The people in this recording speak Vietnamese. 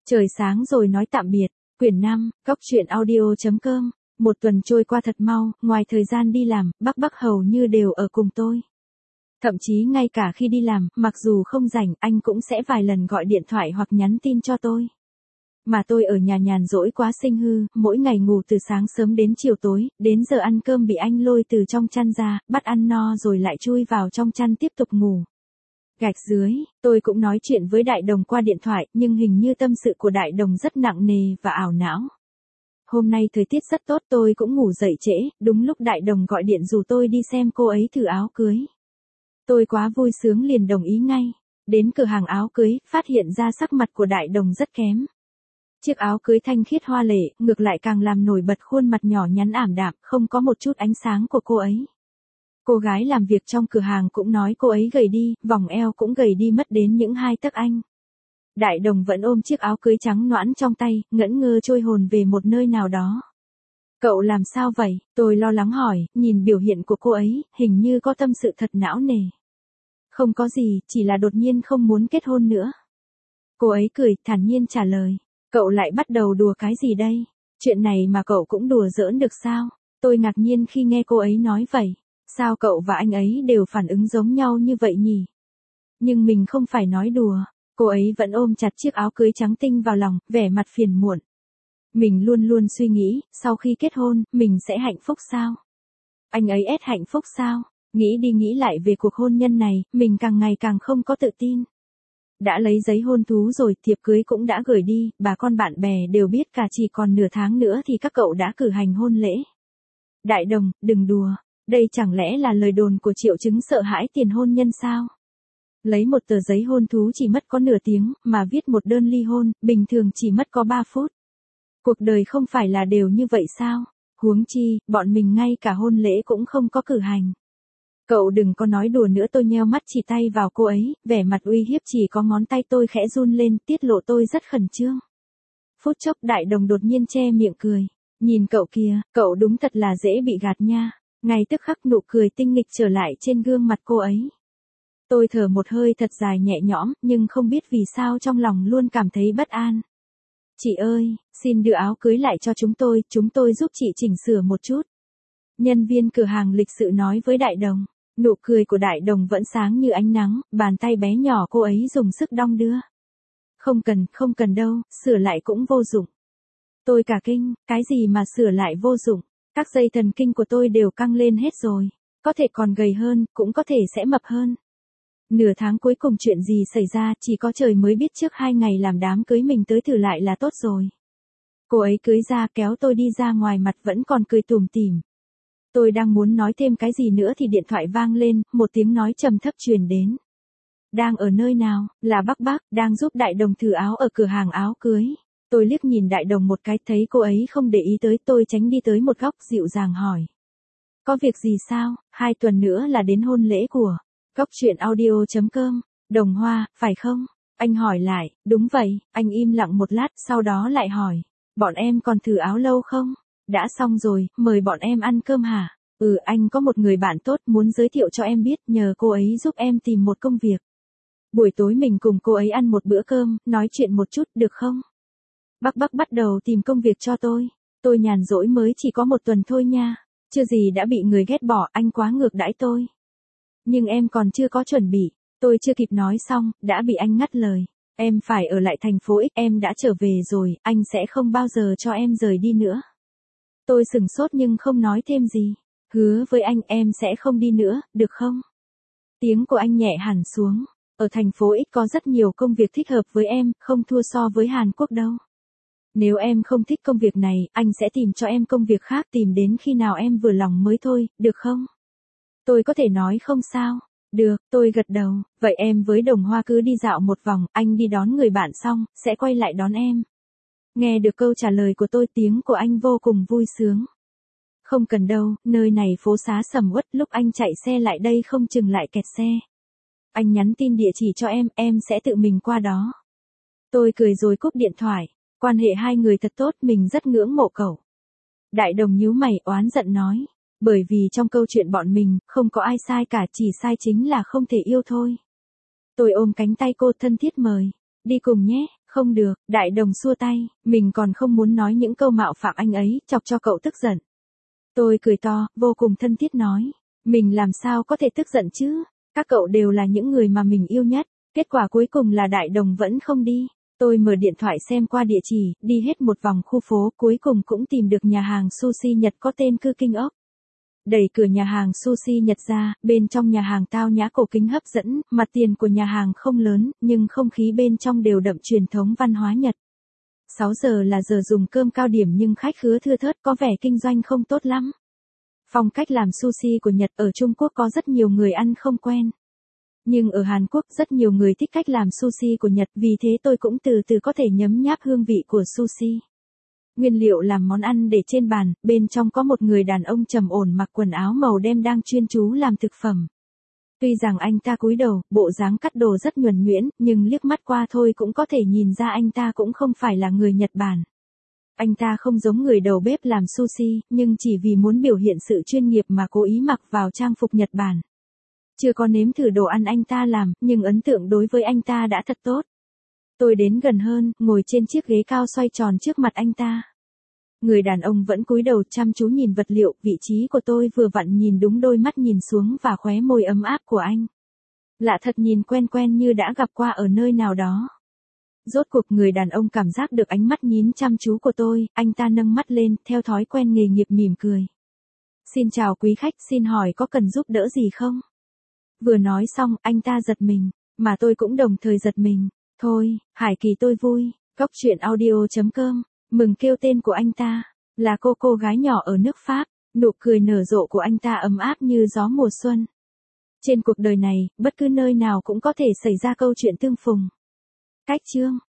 Trời sáng rồi nói tạm biệt. Quyển 5, Góc Chuyện Audio.com. Một tuần trôi qua thật mau, ngoài thời gian đi làm, Bắc hầu như đều ở cùng tôi. Thậm chí ngay cả khi đi làm, mặc dù không rảnh, anh cũng sẽ vài lần gọi điện thoại hoặc nhắn tin cho tôi. Mà tôi ở nhà nhàn rỗi quá sinh hư, mỗi ngày ngủ từ sáng sớm đến chiều tối, đến giờ ăn cơm bị anh lôi từ trong chăn ra, bắt ăn no rồi lại chui vào trong chăn tiếp tục ngủ. Gạch dưới, tôi cũng nói chuyện với Đại Đồng qua điện thoại, nhưng hình như tâm sự của Đại Đồng rất nặng nề và ảo não. Hôm nay thời tiết rất tốt, tôi cũng ngủ dậy trễ, đúng lúc Đại Đồng gọi điện rủ tôi đi xem cô ấy thử áo cưới. Tôi quá vui sướng liền đồng ý ngay. Đến cửa hàng áo cưới, phát hiện ra sắc mặt của Đại Đồng rất kém. Chiếc áo cưới thanh khiết hoa lệ, ngược lại càng làm nổi bật khuôn mặt nhỏ nhắn ảm đạm, không có một chút ánh sáng của cô ấy. Cô gái làm việc trong cửa hàng cũng nói cô ấy gầy đi, vòng eo cũng gầy đi mất đến những 2 tấc anh. Đại Đồng vẫn ôm chiếc áo cưới trắng nõn trong tay, ngẩn ngơ trôi hồn về một nơi nào đó. Cậu làm sao vậy? Tôi lo lắng hỏi, nhìn biểu hiện của cô ấy, hình như có tâm sự thật não nề. Không có gì, chỉ là đột nhiên không muốn kết hôn nữa. Cô ấy cười, thản nhiên trả lời. Cậu lại bắt đầu đùa cái gì đây? Chuyện này mà cậu cũng đùa giỡn được sao? Tôi ngạc nhiên khi nghe cô ấy nói vậy. Sao cậu và anh ấy đều phản ứng giống nhau như vậy nhỉ? Nhưng mình không phải nói đùa. Cô ấy vẫn ôm chặt chiếc áo cưới trắng tinh vào lòng, vẻ mặt phiền muộn. Mình luôn luôn suy nghĩ, sau khi kết hôn, mình sẽ hạnh phúc sao? Anh ấy hạnh phúc sao? Nghĩ đi nghĩ lại về cuộc hôn nhân này, mình càng ngày càng không có tự tin. Đã lấy giấy hôn thú rồi, thiệp cưới cũng đã gửi đi, bà con bạn bè đều biết cả chỉ còn nửa tháng nữa thì các cậu đã cử hành hôn lễ. Đại Đồng, đừng đùa, đây chẳng lẽ là lời đồn của triệu chứng sợ hãi tiền hôn nhân sao? Lấy một tờ giấy hôn thú chỉ mất có nửa tiếng, mà viết một đơn ly hôn, bình thường chỉ mất có 3 phút. Cuộc đời không phải là đều như vậy sao? Huống chi, bọn mình ngay cả hôn lễ cũng không có cử hành. Cậu đừng có nói đùa nữa, tôi nheo mắt chỉ tay vào cô ấy, vẻ mặt uy hiếp, chỉ có ngón tay tôi khẽ run lên, tiết lộ tôi rất khẩn trương. Phút chốc Đại Đồng đột nhiên che miệng cười. Nhìn cậu kìa, cậu đúng thật là dễ bị gạt nha. Ngay tức khắc nụ cười tinh nghịch trở lại trên gương mặt cô ấy. Tôi thở một hơi thật dài nhẹ nhõm, nhưng không biết vì sao trong lòng luôn cảm thấy bất an. Chị ơi, xin đưa áo cưới lại cho chúng tôi giúp chị chỉnh sửa một chút. Nhân viên cửa hàng lịch sự nói với Đại Đồng. Nụ cười của Đại Đồng vẫn sáng như ánh nắng, bàn tay bé nhỏ cô ấy dùng sức đong đưa. Không cần đâu, sửa lại cũng vô dụng. Tôi cả kinh, cái gì mà sửa lại vô dụng, các dây thần kinh của tôi đều căng lên hết rồi. Có thể còn gầy hơn, cũng có thể sẽ mập hơn. Nửa tháng cuối cùng chuyện gì xảy ra, chỉ có trời mới biết, trước 2 ngày làm đám cưới mình tới thử lại là tốt rồi. Cô ấy cưới ra kéo tôi đi ra ngoài, mặt vẫn còn cười tủm tỉm. Tôi đang muốn nói thêm cái gì nữa thì điện thoại vang lên, một tiếng nói trầm thấp truyền đến. Đang ở nơi nào? Là Bắc, đang giúp Đại Đồng thử áo ở cửa hàng áo cưới. Tôi liếc nhìn Đại Đồng một cái, thấy cô ấy không để ý tới tôi, tránh đi tới một góc, dịu dàng hỏi. Có việc gì sao? 2 tuần nữa là đến hôn lễ của Góc Chuyện Audio.com. Đồng Hoa, phải không? Anh hỏi lại. Đúng vậy. Anh im lặng một lát, sau đó lại hỏi. Bọn em còn thử áo lâu không? Đã xong rồi, mời bọn em ăn cơm hả? Anh có một người bạn tốt muốn giới thiệu cho em biết, nhờ cô ấy giúp em tìm một công việc. Buổi tối mình cùng cô ấy ăn một bữa cơm, nói chuyện một chút, được không? Bắc bắt đầu tìm công việc cho tôi. Tôi nhàn rỗi mới chỉ có 1 tuần thôi nha. Chưa gì đã bị người ghét bỏ, anh quá ngược đãi tôi. Nhưng em còn chưa có chuẩn bị. Tôi chưa kịp nói xong, đã bị anh ngắt lời. Em phải ở lại thành phố X, em đã trở về rồi, anh sẽ không bao giờ cho em rời đi nữa. Tôi sửng sốt nhưng không nói thêm gì. Hứa với anh em sẽ không đi nữa, được không? Tiếng của anh nhẹ hẳn xuống. Ở thành phố X có rất nhiều công việc thích hợp với em, không thua so với Hàn Quốc đâu. Nếu em không thích công việc này, anh sẽ tìm cho em công việc khác, tìm đến khi nào em vừa lòng mới thôi, được không? Tôi có thể nói không sao? Được, tôi gật đầu. Vậy em với Đồng Hoa cứ đi dạo một vòng, anh đi đón người bạn xong, sẽ quay lại đón em. Nghe được câu trả lời của tôi, tiếng của anh vô cùng vui sướng. Không cần đâu, nơi này phố xá sầm uất, lúc anh chạy xe lại đây không chừng lại kẹt xe. Anh nhắn tin địa chỉ cho em sẽ tự mình qua đó. Tôi cười rồi cúp điện thoại. Quan hệ hai người thật tốt, mình rất ngưỡng mộ cậu. Đại Đồng nhíu mày oán giận nói. Bởi vì trong câu chuyện bọn mình, không có ai sai cả, chỉ sai chính là không thể yêu thôi. Tôi ôm cánh tay cô thân thiết mời. Đi cùng nhé, Không được, đại đồng xua tay, mình còn không muốn nói những câu mạo phạm anh ấy, chọc cho cậu tức giận. Tôi cười to, vô cùng thân thiết nói, mình làm sao có thể tức giận chứ, các cậu đều là những người mà mình yêu nhất, kết quả cuối cùng là đại đồng vẫn không đi. Tôi mở điện thoại xem qua địa chỉ, đi hết một vòng khu phố, cuối cùng cũng tìm được nhà hàng sushi Nhật có tên Cư Kinh ốc. Đẩy cửa nhà hàng sushi Nhật ra, bên trong nhà hàng tao nhã cổ kính hấp dẫn, mặt tiền của nhà hàng không lớn, nhưng không khí bên trong đều đậm truyền thống văn hóa Nhật. 6 giờ là giờ dùng cơm cao điểm nhưng khách khứa thưa thớt, có vẻ kinh doanh không tốt lắm. Phong cách làm sushi của Nhật ở Trung Quốc có rất nhiều người ăn không quen. Nhưng ở Hàn Quốc rất nhiều người thích cách làm sushi của Nhật, vì thế tôi cũng từ từ có thể nhấm nháp hương vị của sushi. Nguyên liệu làm món ăn để trên bàn, bên trong có một người đàn ông trầm ổn mặc quần áo màu đen đang chuyên chú làm thực phẩm. Tuy rằng anh ta cúi đầu, bộ dáng cắt đồ rất nhuần nhuyễn, nhưng liếc mắt qua thôi cũng có thể nhìn ra anh ta cũng không phải là người Nhật Bản. Anh ta không giống người đầu bếp làm sushi, nhưng chỉ vì muốn biểu hiện sự chuyên nghiệp mà cố ý mặc vào trang phục Nhật Bản. Chưa có nếm thử đồ ăn anh ta làm, nhưng ấn tượng đối với anh ta đã thật tốt. Tôi đến gần hơn, ngồi trên chiếc ghế cao xoay tròn trước mặt anh ta. Người đàn ông vẫn cúi đầu chăm chú nhìn vật liệu, vị trí của tôi vừa vặn nhìn đúng đôi mắt nhìn xuống và khóe môi ấm áp của anh. Lạ thật, nhìn quen quen như đã gặp qua ở nơi nào đó. Rốt cuộc người đàn ông cảm giác được ánh mắt nhìn chăm chú của tôi, anh ta nâng mắt lên, theo thói quen nghề nghiệp mỉm cười. Xin chào quý khách, xin hỏi có cần giúp đỡ gì không? Vừa nói xong, anh ta giật mình, mà tôi cũng đồng thời giật mình. Thôi, Hải Kỳ tôi vui, Góc Chuyện Audio.com, mừng kêu tên của anh ta, là cô gái nhỏ ở nước Pháp, nụ cười nở rộ của anh ta ấm áp như gió mùa xuân. Trên cuộc đời này, bất cứ nơi nào cũng có thể xảy ra câu chuyện tương phùng. Cách chương